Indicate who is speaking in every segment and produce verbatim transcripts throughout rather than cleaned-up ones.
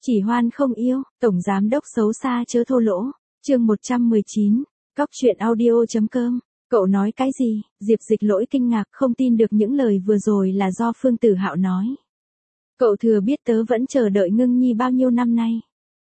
Speaker 1: Chỉ hoan không yêu, tổng giám đốc xấu xa chớ thô lỗ. Chương một trăm mười chín, Cóc truyện audio.com. Cậu nói cái gì? Diệp Dịch Lỗi kinh ngạc, không tin được những lời vừa rồi là do Phương Tử Hạo nói. Cậu thừa biết tớ vẫn chờ đợi Ngưng Nhi bao nhiêu năm nay.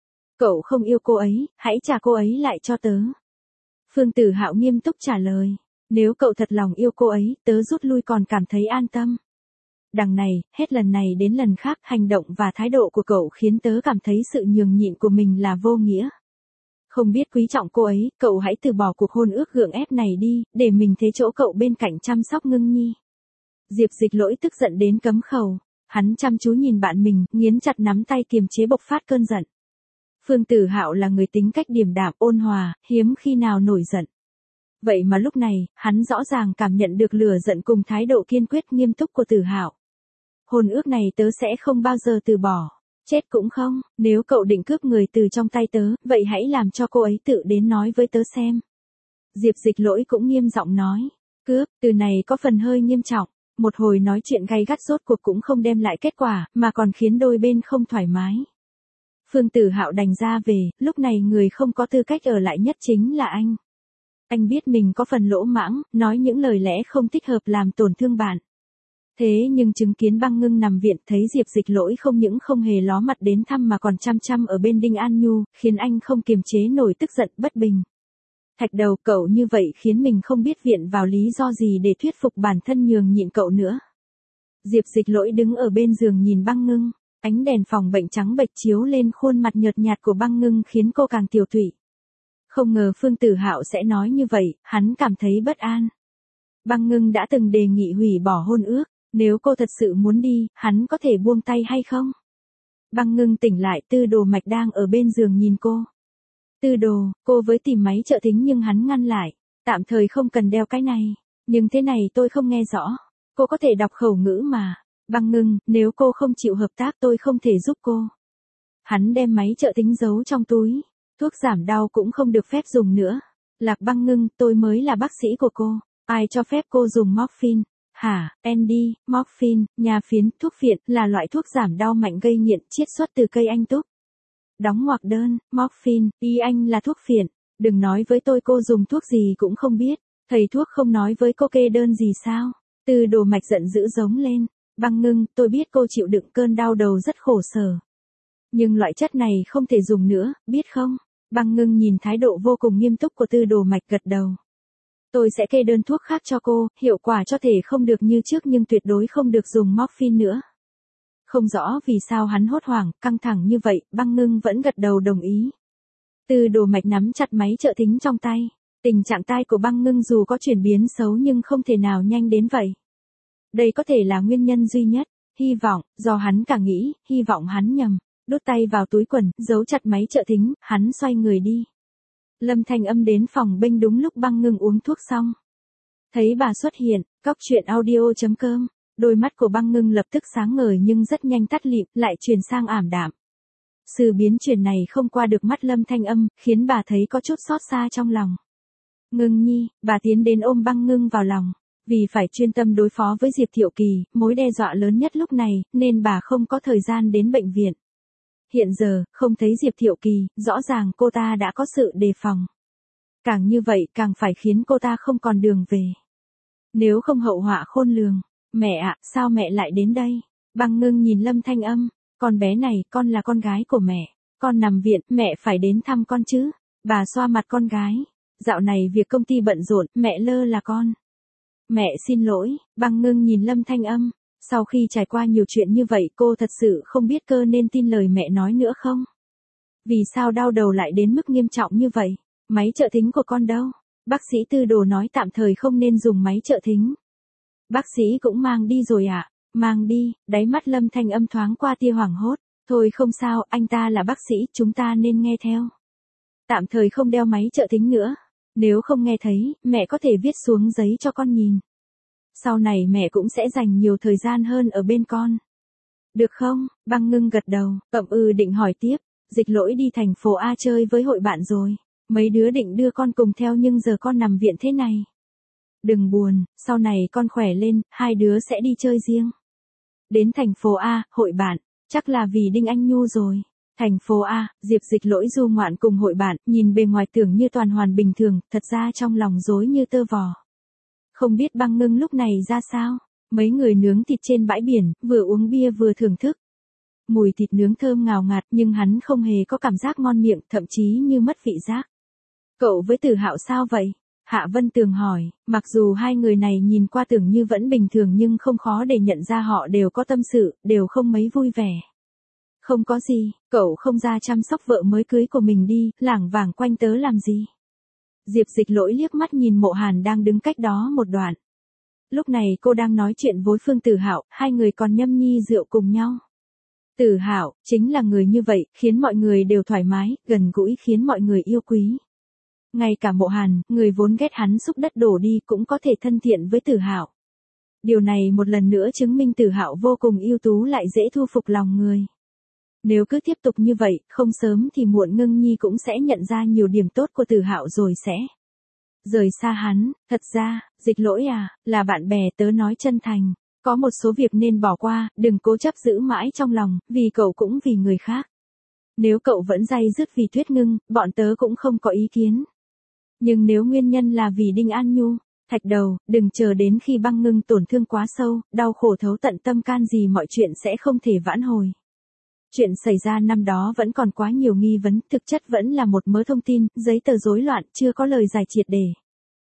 Speaker 1: Cậu không yêu cô ấy, hãy trả cô ấy lại cho tớ. Phương Tử Hạo nghiêm túc trả lời. Nếu cậu thật lòng yêu cô ấy, tớ rút lui còn cảm thấy an tâm. Đằng này, hết lần này đến lần khác, hành động và thái độ của cậu khiến tớ cảm thấy sự nhường nhịn của mình là vô nghĩa. Không biết quý trọng cô ấy, cậu hãy từ bỏ cuộc hôn ước gượng ép này đi, để mình thế chỗ cậu bên cạnh chăm sóc Ngưng Nhi. Diệp Dịch Lỗi tức giận đến cấm khẩu, hắn chăm chú nhìn bạn mình, nghiến chặt nắm tay kiềm chế bộc phát cơn giận. Phương Tử Hạo là người tính cách điềm đạm, ôn hòa, hiếm khi nào nổi giận. Vậy mà lúc này, hắn rõ ràng cảm nhận được lửa giận cùng thái độ kiên quyết nghiêm túc của Tử Hạo. Hôn ước này tớ sẽ không bao giờ từ bỏ. Chết cũng không, nếu cậu định cướp người từ trong tay tớ, vậy hãy làm cho cô ấy tự đến nói với tớ xem. Diệp Dịch Lỗi cũng nghiêm giọng nói. Cướp, từ này có phần hơi nghiêm trọng. Một hồi nói chuyện gay gắt rốt cuộc cũng không đem lại kết quả, mà còn khiến đôi bên không thoải mái. Phương Tử Hạo đành ra về, lúc này người không có tư cách ở lại nhất chính là anh. Anh biết mình có phần lỗ mãng, nói những lời lẽ không thích hợp làm tổn thương bạn. Thế nhưng chứng kiến Băng Ngưng nằm viện, thấy Diệp Dịch Lỗi không những không hề ló mặt đến thăm mà còn chăm chăm ở bên Đinh An Nhu, khiến anh không kiềm chế nổi tức giận bất bình. Thạch Đầu, cậu như vậy khiến mình không biết viện vào lý do gì để thuyết phục bản thân nhường nhịn cậu nữa. Diệp Dịch Lỗi đứng ở bên giường nhìn Băng Ngưng, ánh đèn phòng bệnh trắng bệch chiếu lên khuôn mặt nhợt nhạt của Băng Ngưng khiến cô càng tiều tụy. Không ngờ Phương Tử Hạo sẽ nói như vậy, hắn cảm thấy bất an. Băng Ngưng đã từng đề nghị hủy bỏ hôn ước. Nếu cô thật sự muốn đi, hắn có thể buông tay hay không? Băng Ngưng tỉnh lại, Tư Đồ Mạch đang ở bên giường nhìn cô. Tư Đồ, cô với tìm máy trợ thính nhưng hắn ngăn lại. Tạm thời không cần đeo cái này. Nhưng thế này tôi không nghe rõ. Cô có thể đọc khẩu ngữ mà. Băng Ngưng, nếu cô không chịu hợp tác tôi không thể giúp cô. Hắn đem máy trợ thính giấu trong túi. Thuốc giảm đau cũng không được phép dùng nữa. Lạc Băng Ngưng, tôi mới là bác sĩ của cô. Ai cho phép cô dùng morphine? Hả, Andy, morphine, nha phiến, thuốc phiện, là loại thuốc giảm đau mạnh gây nghiện, chiết xuất từ cây anh túc. Đóng ngoặc đơn, morphine, y anh là thuốc phiện. Đừng nói với tôi cô dùng thuốc gì cũng không biết. Thầy thuốc không nói với cô kê đơn gì sao? Tư Đồ Mạch giận dữ giống lên. Băng Ngưng, tôi biết cô chịu đựng cơn đau đầu rất khổ sở. Nhưng loại chất này không thể dùng nữa, biết không? Băng Ngưng nhìn thái độ vô cùng nghiêm túc của Tư Đồ Mạch gật đầu. Tôi sẽ kê đơn thuốc khác cho cô, hiệu quả cho thể không được như trước nhưng tuyệt đối không được dùng morphine nữa. Không rõ vì sao hắn hốt hoảng, căng thẳng như vậy, Băng Ngưng vẫn gật đầu đồng ý. Tư Đồ Mạch nắm chặt máy trợ thính trong tay. Tình trạng tai của Băng Ngưng dù có chuyển biến xấu nhưng không thể nào nhanh đến vậy. Đây có thể là nguyên nhân duy nhất, hy vọng, do hắn càng nghĩ, hy vọng hắn nhầm. Đút tay vào túi quần, giấu chặt máy trợ thính, hắn xoay người đi. Lâm Thanh Âm đến phòng bênh đúng lúc Băng Ngưng uống thuốc xong. Thấy bà xuất hiện, Cóc truyện audio.com, đôi mắt của Băng Ngưng lập tức sáng ngời nhưng rất nhanh tắt lịm, lại chuyển sang ảm đạm. Sự biến chuyển này không qua được mắt Lâm Thanh Âm, khiến bà thấy có chút xót xa trong lòng. Ngưng Nhi, bà tiến đến ôm Băng Ngưng vào lòng. Vì phải chuyên tâm đối phó với Diệp Thiệu Kỳ, mối đe dọa lớn nhất lúc này, nên bà không có thời gian đến bệnh viện. Hiện giờ, không thấy Diệp Thiệu Kỳ, rõ ràng cô ta đã có sự đề phòng. Càng như vậy càng phải khiến cô ta không còn đường về. Nếu không hậu họa khôn lường. Mẹ ạ, sao mẹ lại đến đây? Băng Ngưng nhìn Lâm Thanh Âm. Con bé này, con là con gái của mẹ. Con nằm viện, mẹ phải đến thăm con chứ. Bà xoa mặt con gái. Dạo này việc công ty bận rộn, mẹ lơ là con. Mẹ xin lỗi, Băng Ngưng nhìn Lâm Thanh Âm. Sau khi trải qua nhiều chuyện như vậy cô thật sự không biết cơ nên tin lời mẹ nói nữa không? Vì sao đau đầu lại đến mức nghiêm trọng như vậy? Máy trợ thính của con đâu? Bác sĩ Tư Đồ nói tạm thời không nên dùng máy trợ thính. Bác sĩ cũng mang đi rồi ạ. À? Mang đi, đáy mắt Lâm Thanh Âm thoáng qua tia hoảng hốt. Thôi không sao, anh ta là bác sĩ, chúng ta nên nghe theo. Tạm thời không đeo máy trợ thính nữa. Nếu không nghe thấy, mẹ có thể viết xuống giấy cho con nhìn. Sau này mẹ cũng sẽ dành nhiều thời gian hơn ở bên con. Được không? Băng Ngưng gật đầu, ậm ừ định hỏi tiếp. Dịch Lỗi đi thành phố A chơi với hội bạn rồi. Mấy đứa định đưa con cùng theo nhưng giờ con nằm viện thế này. Đừng buồn, sau này con khỏe lên, hai đứa sẽ đi chơi riêng. Đến thành phố A, hội bạn, chắc là vì Đinh Anh Nhu rồi. Thành phố A, Diệp Dịch Lỗi du ngoạn cùng hội bạn, nhìn bề ngoài tưởng như toàn hoàn bình thường, thật ra trong lòng rối như tơ vò. Không biết Băng Ngưng lúc này ra sao? Mấy người nướng thịt trên bãi biển, vừa uống bia vừa thưởng thức. Mùi thịt nướng thơm ngào ngạt nhưng hắn không hề có cảm giác ngon miệng, thậm chí như mất vị giác. Cậu với Tử Hạo sao vậy? Hạ Vân Tường hỏi, mặc dù hai người này nhìn qua tưởng như vẫn bình thường nhưng không khó để nhận ra họ đều có tâm sự, đều không mấy vui vẻ. Không có gì, cậu không ra chăm sóc vợ mới cưới của mình đi, lảng vảng quanh tớ làm gì? Diệp Dịch Lỗi liếc mắt nhìn Mộ Hàn đang đứng cách đó một đoạn. Lúc này cô đang nói chuyện với Phương Tử Hạo, hai người còn nhâm nhi rượu cùng nhau. Tử Hạo chính là người như vậy, khiến mọi người đều thoải mái, gần gũi, khiến mọi người yêu quý. Ngay cả Mộ Hàn, người vốn ghét hắn xúc đất đổ đi cũng có thể thân thiện với Tử Hạo. Điều này một lần nữa chứng minh Tử Hạo vô cùng ưu tú lại dễ thu phục lòng người. Nếu cứ tiếp tục như vậy, không sớm thì muộn Ngưng Nhi cũng sẽ nhận ra nhiều điểm tốt của Tử Hạo rồi sẽ rời xa hắn. Thật ra, Dịch Lỗi à, là bạn bè, tớ nói chân thành. Có một số việc nên bỏ qua, đừng cố chấp giữ mãi trong lòng, vì cậu cũng vì người khác. Nếu cậu vẫn day dứt vì Tuyết Ngưng, bọn tớ cũng không có ý kiến. Nhưng nếu nguyên nhân là vì Đinh An Nhu, Thạch Đầu, đừng chờ đến khi Băng Ngưng tổn thương quá sâu, đau khổ thấu tận tâm can gì mọi chuyện sẽ không thể vãn hồi. Chuyện xảy ra năm đó vẫn còn quá nhiều nghi vấn, thực chất vẫn là một mớ thông tin, giấy tờ rối loạn, chưa có lời giải triệt để.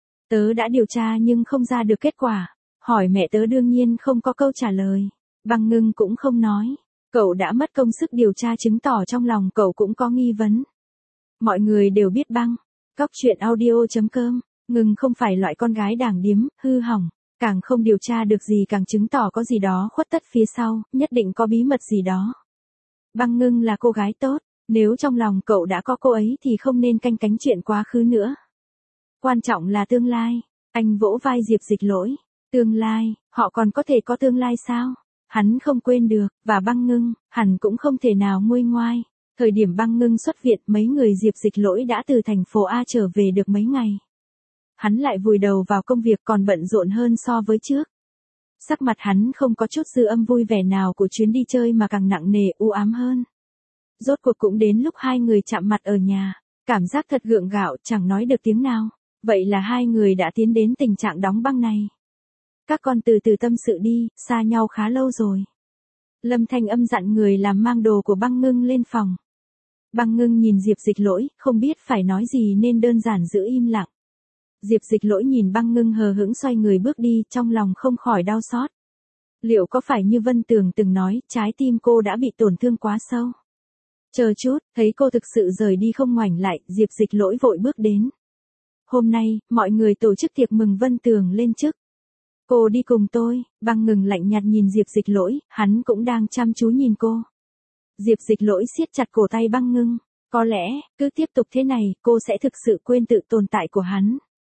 Speaker 1: Tớ đã điều tra nhưng không ra được kết quả. Hỏi mẹ tớ đương nhiên không có câu trả lời. Băng Ngưng cũng không nói. Cậu đã mất công sức điều tra chứng tỏ trong lòng cậu cũng có nghi vấn. Mọi người đều biết Băng. Cóc truyện audio chấm com. Ngưng không phải loại con gái đảng điếm, hư hỏng. Càng không điều tra được gì càng chứng tỏ có gì đó khuất tất phía sau, nhất định có bí mật gì đó. Băng Ngưng là cô gái tốt. Nếu trong lòng cậu đã có cô ấy thì không nên canh cánh chuyện quá khứ nữa. Quan trọng là tương lai. Anh vỗ vai Diệp Dịch Lỗi. Tương lai, họ còn có thể có tương lai sao? Hắn không quên được, và Băng Ngưng, hẳn cũng không thể nào nguôi ngoai. Thời điểm Băng Ngưng xuất viện, mấy người Diệp Dịch Lỗi đã từ thành phố A trở về được mấy ngày. Hắn lại vùi đầu vào công việc còn bận rộn hơn so với trước. Sắc mặt hắn không có chút dư âm vui vẻ nào của chuyến đi chơi mà càng nặng nề u ám hơn. Rốt cuộc cũng đến lúc hai người chạm mặt ở nhà, cảm giác thật gượng gạo, chẳng nói được tiếng nào. Vậy là hai người đã tiến đến tình trạng đóng băng này. Các con từ từ tâm sự đi, xa nhau khá lâu rồi. Lâm Thanh Âm dặn người làm mang đồ của Băng Ngưng lên phòng. Băng Ngưng nhìn Diệp Dịch Lỗi, không biết phải nói gì nên đơn giản giữ im lặng. Diệp Dịch Lỗi nhìn Băng Ngưng hờ hững xoay người bước đi, trong lòng không khỏi đau xót. Liệu có phải như Vân Tường từng nói, trái tim cô đã bị tổn thương quá sâu? Chờ chút, thấy cô thực sự rời đi không ngoảnh lại, Diệp Dịch Lỗi vội bước đến. Hôm nay, mọi người tổ chức tiệc mừng Vân Tường lên chức. Cô đi cùng tôi. Băng Ngưng lạnh nhạt nhìn Diệp Dịch Lỗi, hắn cũng đang chăm chú nhìn cô. Diệp Dịch Lỗi siết chặt cổ tay Băng Ngưng. Có lẽ, cứ tiếp tục thế này, cô sẽ thực sự quên tự tồn tại của hắn.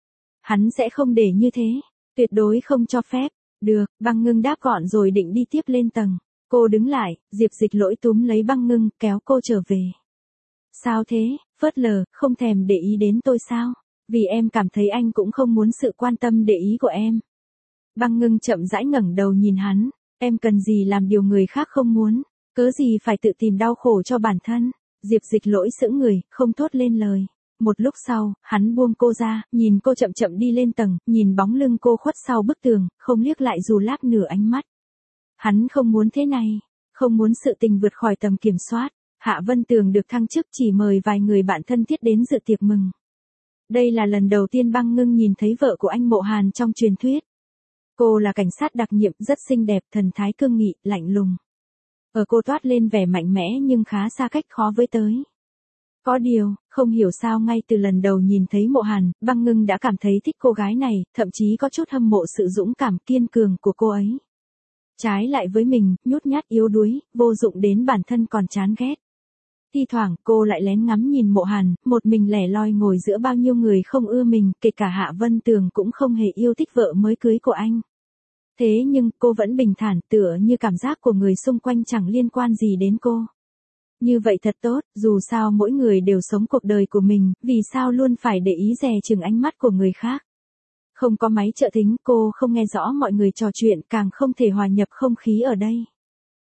Speaker 1: Hắn sẽ không để như thế. Tuyệt đối không cho phép. Được, Băng Ngưng đáp gọn rồi định đi tiếp lên tầng. Cô đứng lại, Diệp Dịch Lỗi túm lấy Băng Ngưng, kéo cô trở về. Sao thế, phớt lờ, không thèm để ý đến tôi sao? Vì em cảm thấy anh cũng không muốn sự quan tâm để ý của em. Băng Ngưng chậm rãi ngẩng đầu nhìn hắn. Em cần gì làm điều người khác không muốn? Cớ gì phải tự tìm đau khổ cho bản thân? Diệp Dịch Lỗi sững người, không thốt lên lời. Một lúc sau, hắn buông cô ra, nhìn cô chậm chậm đi lên tầng, nhìn bóng lưng cô khuất sau bức tường, không liếc lại dù lác nửa ánh mắt. Hắn không muốn thế này, không muốn sự tình vượt khỏi tầm kiểm soát. Hạ Vân Tường được thăng chức chỉ mời vài người bạn thân thiết đến dự tiệc mừng. Đây là lần đầu tiên Băng Ngưng nhìn thấy vợ của anh Mộ Hàn trong truyền thuyết. Cô là cảnh sát đặc nhiệm, rất xinh đẹp, thần thái cương nghị, lạnh lùng. Ở cô toát lên vẻ mạnh mẽ nhưng khá xa cách khó với tới. Có điều, không hiểu sao ngay từ lần đầu nhìn thấy Mộ Hàn, Băng Ngưng đã cảm thấy thích cô gái này, thậm chí có chút hâm mộ sự dũng cảm kiên cường của cô ấy. Trái lại với mình, nhút nhát yếu đuối, vô dụng đến bản thân còn chán ghét. Thi thoảng cô lại lén ngắm nhìn Mộ Hàn, một mình lẻ loi ngồi giữa bao nhiêu người không ưa mình, kể cả Hạ Vân Tường cũng không hề yêu thích vợ mới cưới của anh. Thế nhưng cô vẫn bình thản, tựa như cảm giác của người xung quanh chẳng liên quan gì đến cô. Như vậy thật tốt, dù sao mỗi người đều sống cuộc đời của mình, vì sao luôn phải để ý dè chừng ánh mắt của người khác. Không có máy trợ thính, cô không nghe rõ mọi người trò chuyện, càng không thể hòa nhập không khí ở đây.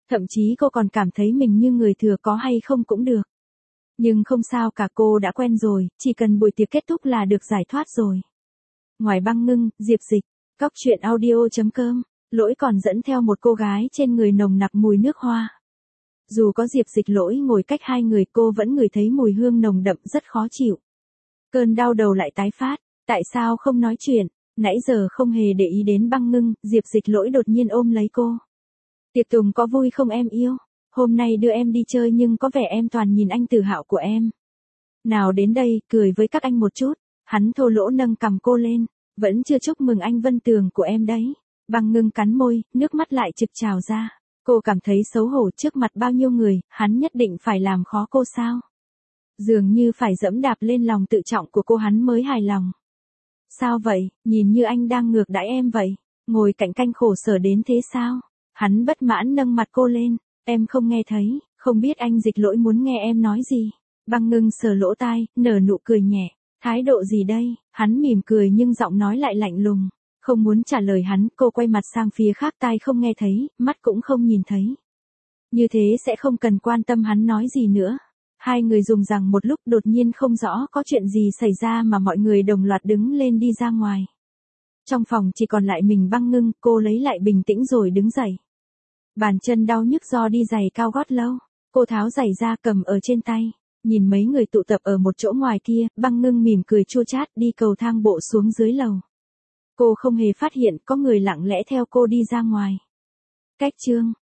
Speaker 1: Thậm chí cô còn cảm thấy mình như người thừa có hay không cũng được. Nhưng không sao cả, cô đã quen rồi, chỉ cần buổi tiệc kết thúc là được giải thoát rồi. Ngoài Băng Ngưng, Diệp Dịch, Cóc truyện audio.com, Lỗi còn dẫn theo một cô gái trên người nồng nặc mùi nước hoa. Dù có Diệp Dịch Lỗi ngồi cách hai người, cô vẫn ngửi thấy mùi hương nồng đậm rất khó chịu. Cơn đau đầu lại tái phát, tại sao không nói chuyện, nãy giờ không hề để ý đến Băng Ngưng, Diệp Dịch Lỗi đột nhiên ôm lấy cô. Tiệc tùng có vui không em yêu? Hôm nay đưa em đi chơi nhưng có vẻ em toàn nhìn anh Tử Hạo của em. Nào đến đây, cười với các anh một chút. Hắn thô lỗ nâng cằm cô lên. Vẫn chưa chúc mừng anh Vân Tường của em đấy. Băng Ngưng cắn môi, nước mắt lại trực trào ra. Cô cảm thấy xấu hổ trước mặt bao nhiêu người, hắn nhất định phải làm khó cô sao? Dường như phải dẫm đạp lên lòng tự trọng của cô hắn mới hài lòng. Sao vậy, nhìn như anh đang ngược đãi em vậy, ngồi cạnh canh khổ sở đến thế sao? Hắn bất mãn nâng mặt cô lên, em không nghe thấy, không biết anh Dịch Lỗi muốn nghe em nói gì. Băng Ngưng sờ lỗ tai, nở nụ cười nhẹ, thái độ gì đây? Hắn mỉm cười nhưng giọng nói lại lạnh lùng. Không muốn trả lời hắn, cô quay mặt sang phía khác, tai không nghe thấy, mắt cũng không nhìn thấy. Như thế sẽ không cần quan tâm hắn nói gì nữa. Hai người dùng rằng một lúc, đột nhiên không rõ có chuyện gì xảy ra mà mọi người đồng loạt đứng lên đi ra ngoài. Trong phòng chỉ còn lại mình Băng Ngưng, cô lấy lại bình tĩnh rồi đứng dậy. Bàn chân đau nhức do đi giày cao gót lâu. Cô tháo giày ra cầm ở trên tay. Nhìn mấy người tụ tập ở một chỗ ngoài kia, Băng Ngưng mỉm cười chua chát đi cầu thang bộ xuống dưới lầu. Cô không hề phát hiện có người lặng lẽ theo cô đi ra ngoài. Cách chương